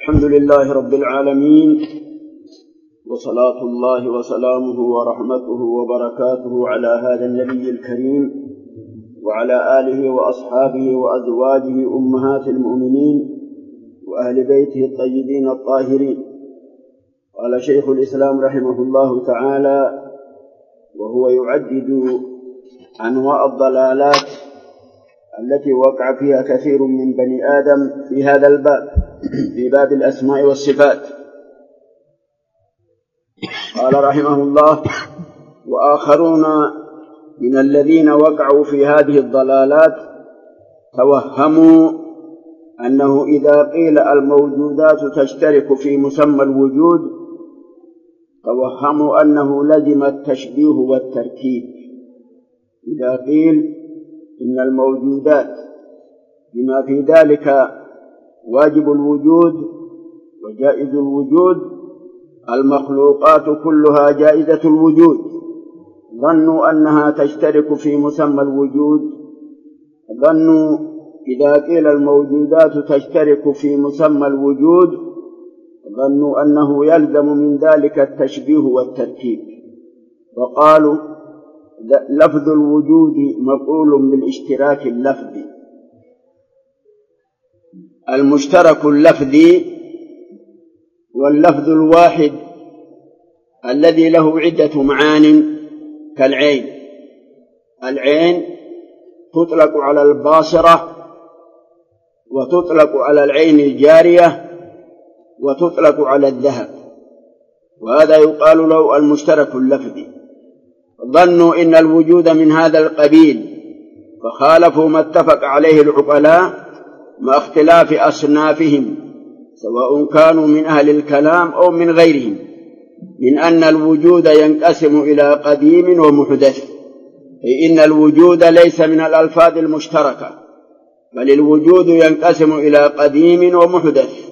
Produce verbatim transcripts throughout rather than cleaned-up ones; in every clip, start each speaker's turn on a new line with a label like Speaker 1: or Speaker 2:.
Speaker 1: الحمد لله رب العالمين، وصلاة الله وسلامه ورحمته وبركاته على هذا النبي الكريم وعلى آله وأصحابه وأزواجه أمهات المؤمنين وأهل بيته الطيبين الطاهرين. قال شيخ الإسلام رحمه الله تعالى وهو يعدد أنواع الضلالات التي وقع فيها كثير من بني آدم في هذا الباب، في باب الأسماء والصفات. قال رحمه الله: وآخرون من الذين وقعوا في هذه الضلالات توهموا أنه إذا قيل الموجودات تشترك في مسمى الوجود توهموا أنه لزم التشبيه والتركيب. إذا قيل إن الموجودات بما في ذلك واجب الوجود وجائز الوجود، المخلوقات كلها جائزة الوجود، ظنوا أنها تشترك في مسمى الوجود. ظنوا إذا قيل الموجودات تشترك في مسمى الوجود ظنوا أنه يلزم من ذلك التشبيه والتركيب، وقالوا لفظ الوجود مفعول بالاشتراك اللفظي. المشترك اللفظي واللفظ الواحد الذي له عدة معان كالعين. العين تطلق على الباصرة، وتطلق على العين الجارية، وتطلق على الذهب، وهذا يقال له المشترك اللفظي. ظنوا إن الوجود من هذا القبيل فخالفوا ما اتفق عليه العقلاء مع اختلاف أصنافهم، سواء كانوا من أهل الكلام أو من غيرهم، من أن الوجود ينقسم إلى قديم ومحدث، أي إن الوجود ليس من الألفاظ المشتركة، بل الوجود ينقسم إلى قديم ومحدث.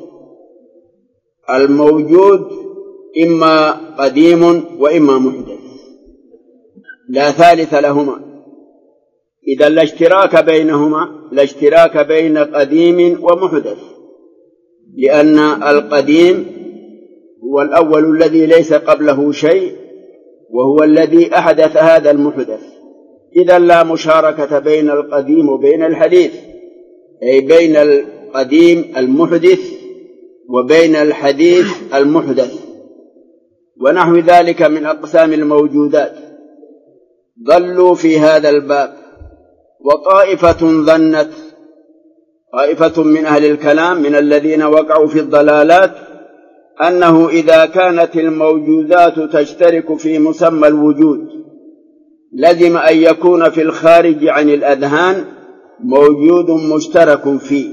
Speaker 1: الموجود إما قديم وإما محدث، لا ثالث لهما. إذا لا اشتراك بينهما، لا اشتراك بين قديم ومحدث، لأن القديم هو الأول الذي ليس قبله شيء، وهو الذي أحدث هذا المحدث. إذا لا مشاركة بين القديم وبين الحديث، أي بين القديم المحدث وبين الحديث المحدث، ونحو ذلك من أقسام الموجودات. ضلوا في هذا الباب. وطائفة ظنت، طائفة من أهل الكلام من الذين وقعوا في الضلالات، أنه إذا كانت الموجودات تشترك في مسمى الوجود لزم أن يكون في الخارج عن الأذهان موجود مشترك فيه،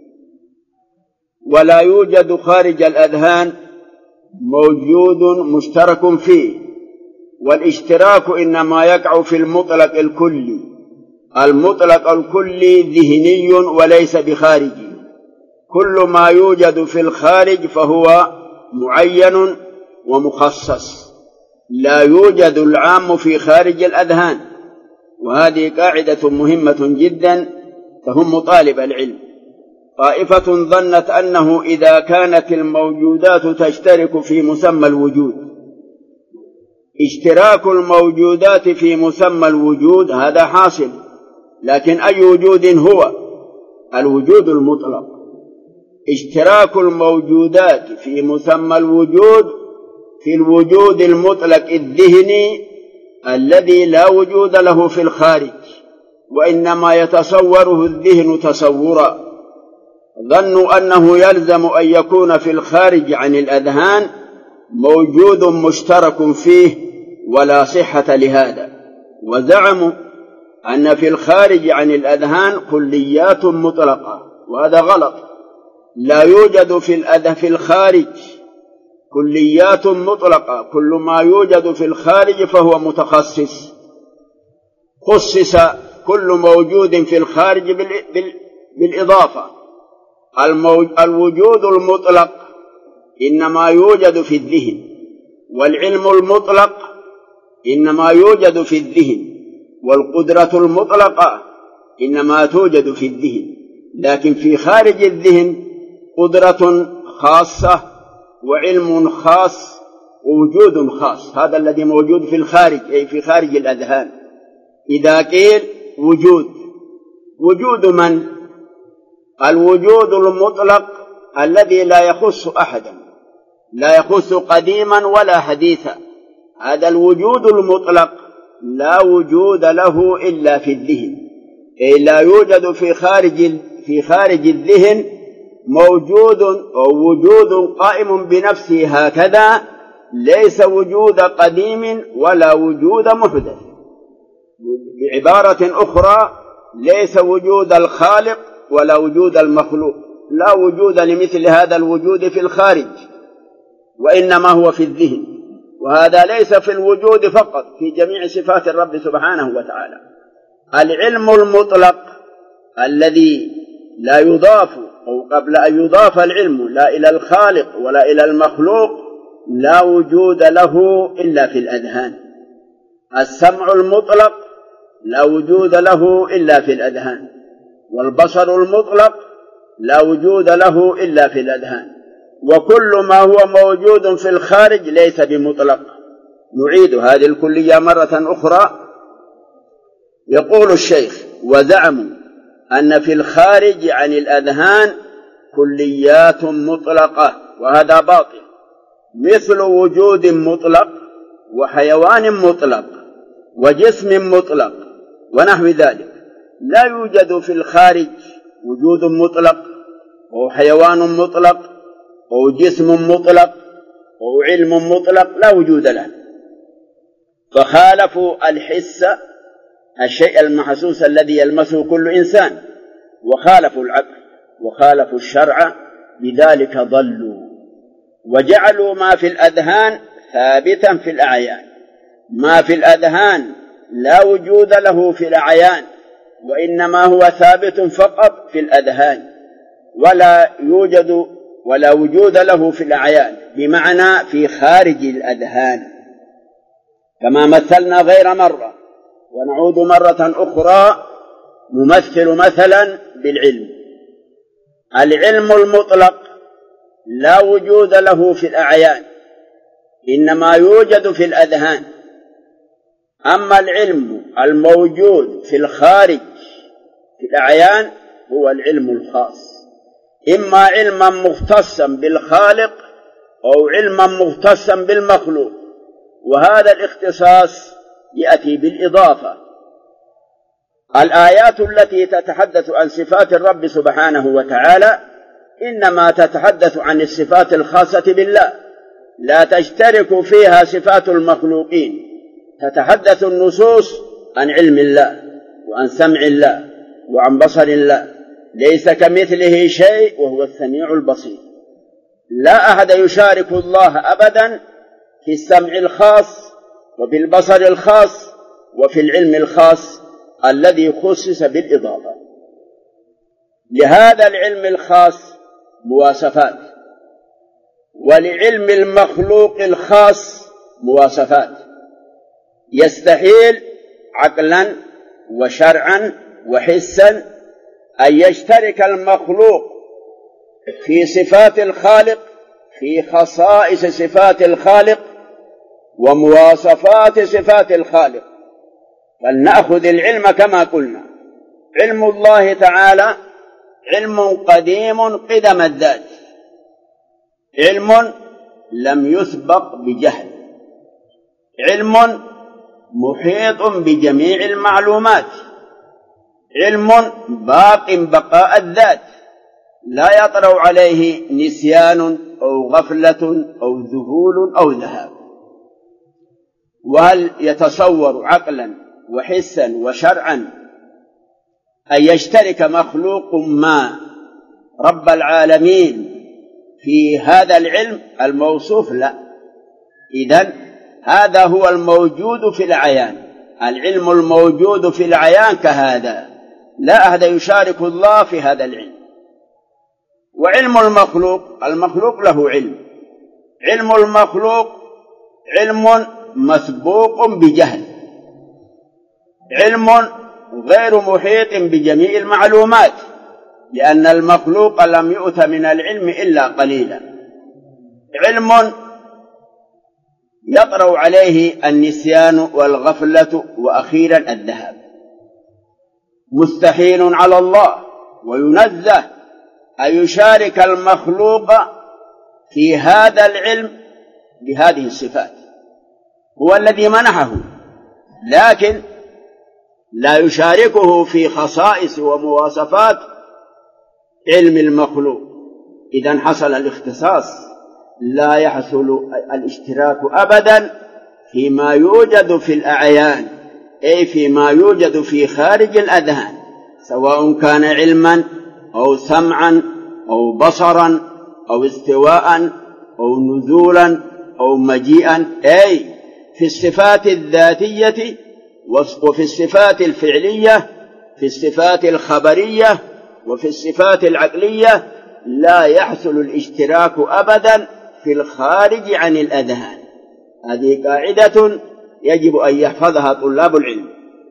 Speaker 1: ولا يوجد خارج الأذهان موجود مشترك فيه. والاشتراك إنما يقع في المطلق الكلي، المطلق الكلي ذهني وليس بخارجي. كل ما يوجد في الخارج فهو معين ومخصص، لا يوجد العام في خارج الأذهان. وهذه قاعدة مهمة جدا تهم طالب العلم. طائفة ظنت أنه إذا كانت الموجودات تشترك في مسمى الوجود، اشتراك الموجودات في مسمى الوجود هذا حاصل، لكن أي وجود هو؟ الوجود المطلق. اشتراك الموجودات في مسمى الوجود في الوجود المطلق الذهني الذي لا وجود له في الخارج، وإنما يتصوره الذهن تصورا. ظنوا أنه يلزم أن يكون في الخارج عن الأذهان موجود مشترك فيه، ولا صحة لهذا. وزعموا أن في الخارج عن الأذهان كليات مطلقة، وهذا غلط. لا يوجد في الأذهان في الخارج كليات مطلقة، كل ما يوجد في الخارج فهو متخصص. خصص كل موجود في الخارج بالإضافة. الوجود المطلق إنما يوجد في الذهن، والعلم المطلق إنما يوجد في الذهن، والقدرة المطلقة إنما توجد في الذهن. لكن في خارج الذهن قدرة خاصة وعلم خاص ووجود خاص. هذا الذي موجود في الخارج، أي في خارج الأذهان. إذا قيل وجود، وجود من؟ الوجود المطلق الذي لا يخص أحدا، لا يخص قديما ولا حديثا. هذا الوجود المطلق لا وجود له إلا في الذهن، أي لا يوجد في خارج في خارج الذهن موجود أو وجود قائم بنفسه هكذا، ليس وجود قديم ولا وجود محدث. بعبارة أخرى، ليس وجود الخالق ولا وجود المخلوق، لا وجود لمثل هذا الوجود في الخارج، وإنما هو في الذهن. وهذا ليس في الوجود فقط، في جميع صفات الرب سبحانه وتعالى. العلم المطلق الذي لا يضاف، أو قبل أن يضاف العلم لا إلى الخالق ولا إلى المخلوق، لا وجود له إلا في الأذهان. السمع المطلق لا وجود له إلا في الأذهان، والبصر المطلق لا وجود له إلا في الأذهان. وكل ما هو موجود في الخارج ليس بمطلق. نعيد هذه الكلية مرة أخرى. يقول الشيخ: وزعموا أن في الخارج عن الأذهان كليات مطلقة، وهذا باطل، مثل وجود مطلق وحيوان مطلق وجسم مطلق ونحو ذلك. لا يوجد في الخارج وجود مطلق أو حيوان مطلق أو جسم مطلق أو علم مطلق، لا وجود له. فخالفوا الحس، الشيء المحسوس الذي يلمسه كل إنسان، وخالفوا العقل وخالفوا الشرع، بذلك ضلوا وجعلوا ما في الأذهان ثابتا في الأعيان. ما في الأذهان لا وجود له في الأعيان، وإنما هو ثابت فقط في الأذهان، ولا يوجد ولا وجود له في الأعيان، بمعنى في خارج الأذهان، كما مثلنا غير مرة. ونعود مرة أخرى نمثل مثلا بالعلم. العلم المطلق لا وجود له في الأعيان، إنما يوجد في الأذهان. أما العلم الموجود في الخارج في الأعيان هو العلم الخاص، إما علما مختصا بالخالق أو علما مختصا بالمخلوق، وهذا الاختصاص يأتي بالإضافة. الآيات التي تتحدث عن صفات الرب سبحانه وتعالى إنما تتحدث عن الصفات الخاصة بالله، لا تشترك فيها صفات المخلوقين. تتحدث النصوص عن علم الله وعن سمع الله وعن بصر الله، ليس كمثله شيء وهو السميع البصير. لا أحد يشارك الله أبدا في السمع الخاص وفي البصر الخاص وفي العلم الخاص الذي خصص بالإضافة. لهذا العلم الخاص مواصفات، ولعلم المخلوق الخاص مواصفات. يستحيل عقلا وشرعا وحسا أن يشترك المخلوق في صفات الخالق، في خصائص صفات الخالق ومواصفات صفات الخالق. فلنأخذ العلم كما قلنا. علم الله تعالى علم قديم قدم الذات، علم لم يسبق بجهل، علم محيط بجميع المعلومات، علم باق بقاء الذات، لا يطرأ عليه نسيان أو غفلة أو ذهول أو ذهاب. وهل يتصور عقلا وحسا وشرعا أن يشترك مخلوق ما رب العالمين في هذا العلم الموصوف؟ لا. إذن هذا هو الموجود في العيان، العلم الموجود في العيان كهذا، لا أحد يشارك الله في هذا العلم. وعلم المخلوق، المخلوق له علم، علم المخلوق علم مسبوق بجهل، علم غير محيط بجميع المعلومات، لأن المخلوق لم يؤت من العلم إلا قليلا. علم يطرأ عليه النسيان والغفلة وأخيرا الذهاب، مستحيل على الله وينزه أن يشارك المخلوق في هذا العلم بهذه الصفات، هو الذي منحه، لكن لا يشاركه في خصائص ومواصفات علم المخلوق. إذن حصل الاختصاص، لا يحصل الاشتراك أبدا فيما يوجد في الأعيان، أي فيما يوجد في خارج الأذهان، سواء كان علما أو سمعا أو بصرا أو استواء أو نزولا أو مجيئا، أي في الصفات الذاتية وفي الصفات الفعلية، في الصفات الخبرية وفي الصفات العقلية، لا يحصل الاشتراك أبدا في الخارج عن الأذهان. هذه قاعدة يجب أن يحفظها طلاب العلم.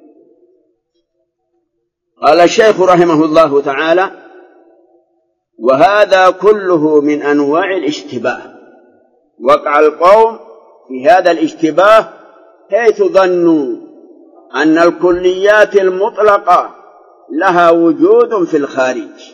Speaker 1: قال الشيخ رحمه الله تعالى: وهذا كله من أنواع الاشتباه. وقع القوم في هذا الاشتباه حيث ظنوا أن الكليات المطلقة لها وجود في الخارج.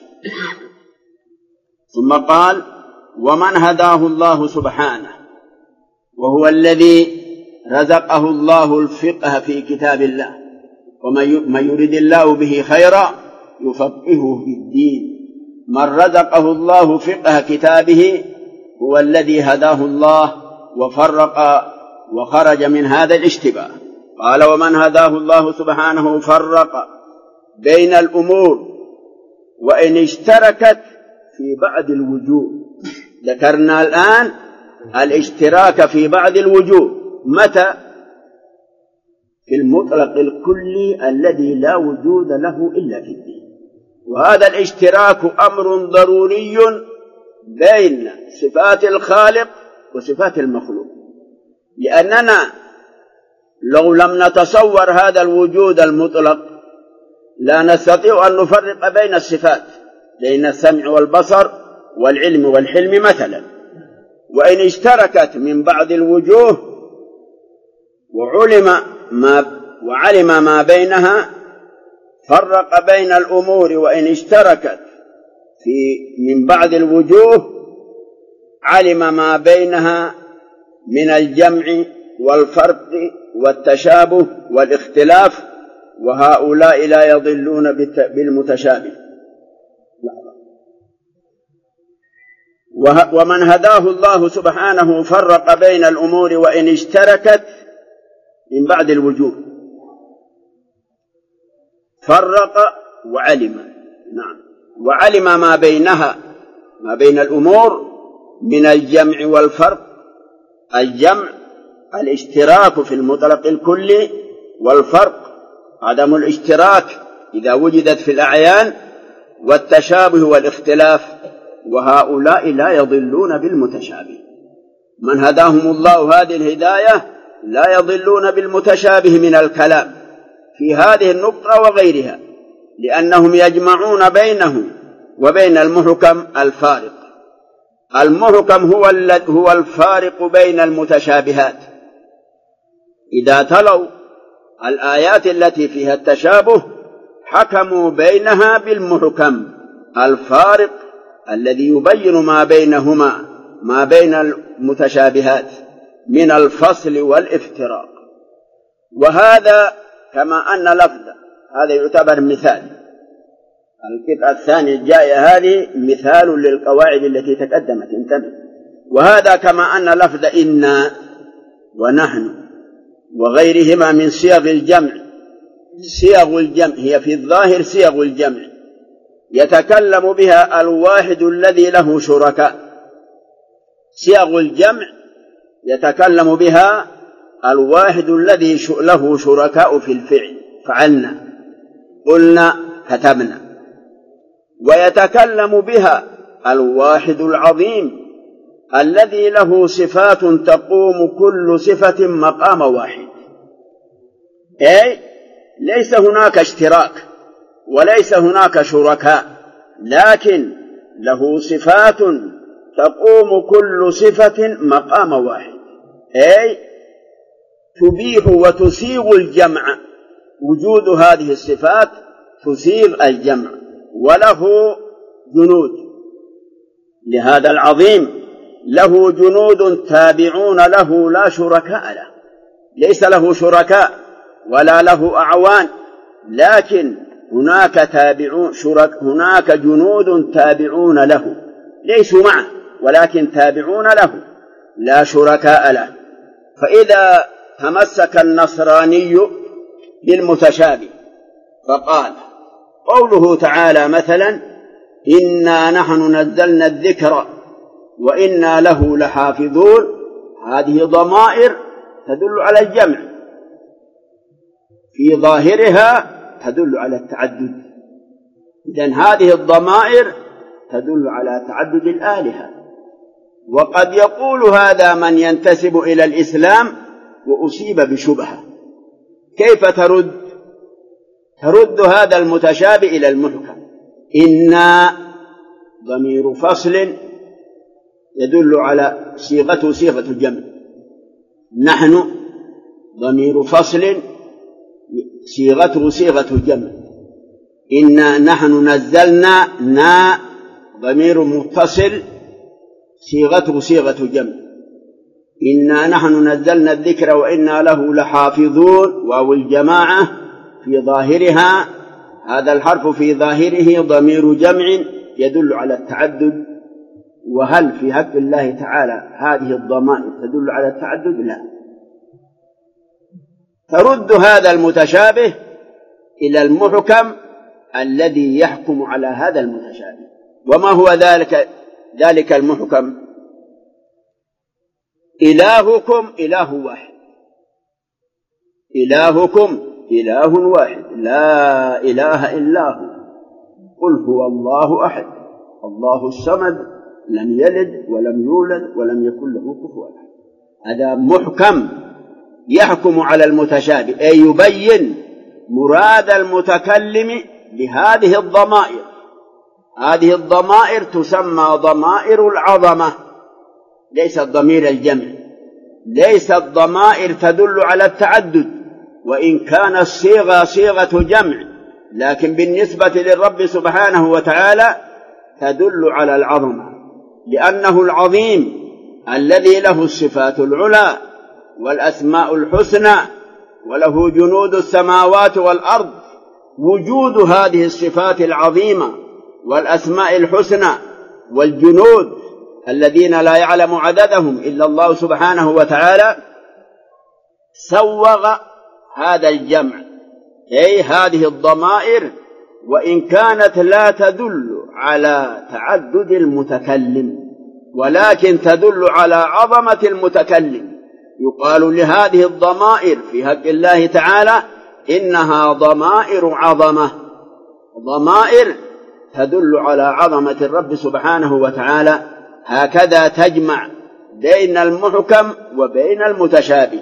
Speaker 1: ثم قال: ومن هداه الله سبحانه، وهو الذي رزقه الله الفقه في كتاب الله، ومن يرد الله به خيرا يفقهه في الدين. من رزقه الله فقه كتابه هو الذي هداه الله وفرق وخرج من هذا الاشتباه. قال: ومن هداه الله سبحانه فرق بين الأمور وإن اشتركت في بعض الوجوه. ذكرنا الآن الاشتراك في بعض الوجوه، متى؟ في المطلق الكلي الذي لا وجود له إلا في الدين. وهذا الاشتراك أمر ضروري بين صفات الخالق وصفات المخلوق، لأننا لو لم نتصور هذا الوجود المطلق لا نستطيع أن نفرق بين الصفات، بين السمع والبصر والعلم والحلم مثلا. وإن اشتركت من بعض الوجوه وعلم ما وعلم ما بينها فرق بين الأمور. وإن اشتركت في من بعض الوجوه علم ما بينها من الجمع والفرق والتشابه والاختلاف، وهؤلاء لا يضلون بالمتشابه. ومن هداه الله سبحانه فرق بين الأمور وإن اشتركت من بعد الوجوه، فرق وعلم، نعم، وعلم ما بينها، ما بين الأمور من الجمع والفرق. الجمع الاشتراك في المطلق الكلي، والفرق عدم الاشتراك إذا وجدت في الأعيان، والتشابه والاختلاف، وهؤلاء لا يضلون بالمتشابه. من هداهم الله هذه الهداية لا يضلون بالمتشابه من الكلام في هذه النقطة وغيرها، لأنهم يجمعون بينه وبين المحكم الفارق. المحكم هو هو الفارق بين المتشابهات. إذا تلوا الآيات التي فيها التشابه حكموا بينها بالمحكم الفارق الذي يبين ما بينهما، ما بين المتشابهات من الفصل والافتراق. وهذا كما أن لفظ هذا يعتبر مثال. القطعة الثانية الجاية هذه مثال للقواعد التي تقدمت، انتبه. وهذا كما أن لفظ إنا ونحن وغيرهما من صيغ الجمع، صيغ الجمع هي في الظاهر صيغ الجمع يتكلم بها الواحد الذي له شركاء. صيغ الجمع يتكلم بها الواحد الذي له شركاء في الفعل، فعلنا، قلنا، كتبنا. ويتكلم بها الواحد العظيم الذي له صفات تقوم كل صفة مقام واحد، أي ليس هناك اشتراك وليس هناك شركاء، لكن له صفات تقوم كل صفة مقام واحد، أي تبيح وتسيغ الجمع. وجود هذه الصفات تسيغ الجمع، وله جنود. لهذا العظيم له جنود تابعون له لا شركاء له، ليس له شركاء ولا له أعوان، لكن هناك تابعون شرك هناك جنود تابعون له، ليسوا معه ولكن تابعون له لا شركاء له. فإذا تمسك النصراني بالمتشابه فقال قوله تعالى مثلا إنا نحن نزلنا الذكر وإنا له لحافظون، هذه ضمائر تدل على الجمع، في ظاهرها تدل على التعدد. إذن هذه الضمائر تدل على تعدد الآلهة. وقد يقول هذا من ينتسب إلى الإسلام وأصيب بشبهة، كيف ترد ترد هذا المتشابه إلى المحكم؟ إنا ضمير فصل يدل على صيغته صيغة الجمع، نحن ضمير فصل صيغته صيغة الجمع، إنا نحن نزلنا نا ضمير متصل صيغته صيغة الجمع، إنا نحن نزلنا الذكر وإنا له لحافظون، واو الجماعة في ظاهرها، هذا الحرف في ظاهره ضمير جمع يدل على التعدد. وهل في حق الله تعالى هذه الضمائر تدل على التعدد؟ لا. ترد هذا المتشابه إلى المحكم الذي يحكم على هذا المتشابه. وما هو ذلك ذلك المحكم؟ إلهكم إله واحد، إلهكم إله واحد لا إله إلا هو، قل هو الله أحد الله الصمد لم يلد ولم يولد ولم يكن له كفوا أحد. هذا محكم يحكم على المتشابه، أي يبين مراد المتكلم بهذه الضمائر. هذه الضمائر تسمى ضمائر العظمة، ليست ضمير الجمع، ليست ضمائر تدل على التعدد، وإن كان الصيغة صيغة جمع، لكن بالنسبة للرب سبحانه وتعالى تدل على العظمة، لأنه العظيم الذي له الصفات العلى والأسماء الحسنى وله جنود السماوات والأرض. وجود هذه الصفات العظيمة والأسماء الحسنى والجنود الذين لا يعلم عددهم إلا الله سبحانه وتعالى سوغ هذا الجمع، أي هذه الضمائر، وإن كانت لا تدل على تعدد المتكلم ولكن تدل على عظمة المتكلم. يقال لهذه الضمائر في حق الله تعالى إنها ضمائر عظمة، ضمائر تدل على عظمة الرب سبحانه وتعالى. هكذا تجمع بين المحكم وبين المتشابه.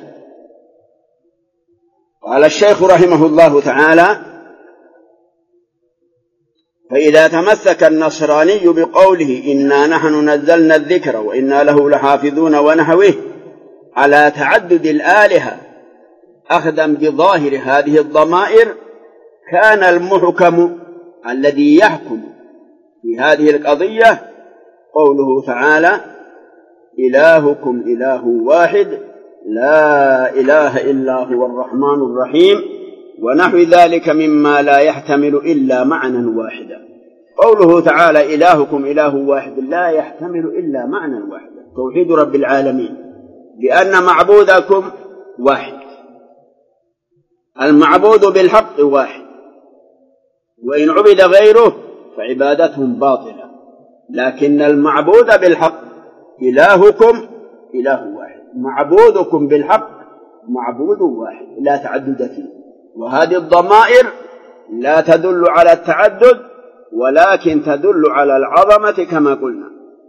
Speaker 1: قال الشيخ رحمه الله تعالى: فإذا تمسك النصراني بقوله إنا نحن نزلنا الذكر وإنا له لحافظون ونحوه على تعدد الآلهة أخذا بظاهر هذه الضمائر، كان المحكم الذي يحكم في هذه القضية قوله تعالى: إلهكم إله واحد لا إله إلا هو الرحمن الرحيم، ونحو ذلك مما لا يحتمل إلا معنى واحدا. قوله تعالى إلهكم إله واحد لا يحتمل إلا معنى واحدا، توحيد رب العالمين، لأن معبودكم واحد، المعبود بالحق واحد، وإن عبد غيره فعبادتهم باطلة، لكن المعبود بالحق إلهكم إله واحد، معبودكم بالحق معبود واحد لا تعدد فيه. وهذه الضمائر لا تدل على التعدد ولكن تدل على العظمة كما قلنا.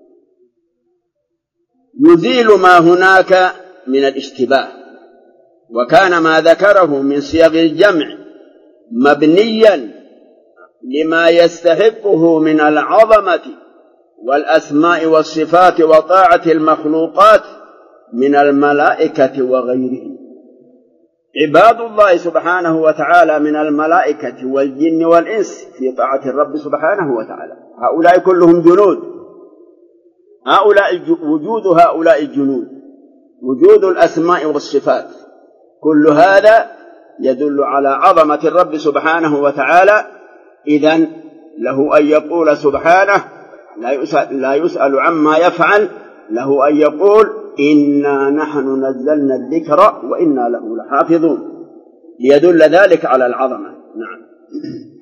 Speaker 1: يزيل ما هناك من الاشتباه، وكان ما ذكره من صيغ الجمع مبنيا لما يستحقه من العظمة والأسماء والصفات وطاعة المخلوقات من الملائكة وغيرهم. عباد الله سبحانه وتعالى من الملائكة والجن والإنس في طاعة الرب سبحانه وتعالى، هؤلاء كلهم جنود، هؤلاء وجود هؤلاء الجنود، وجود الأسماء والصفات، كل هذا يدل على عظمة الرب سبحانه وتعالى. إذن له أن يقول سبحانه لا يسأل, لا يسأل عما يفعل، له أن يقول إنا نحن نزلنا الذكر وإنا له لحافظون، ليدل ذلك على العظمة. نعم.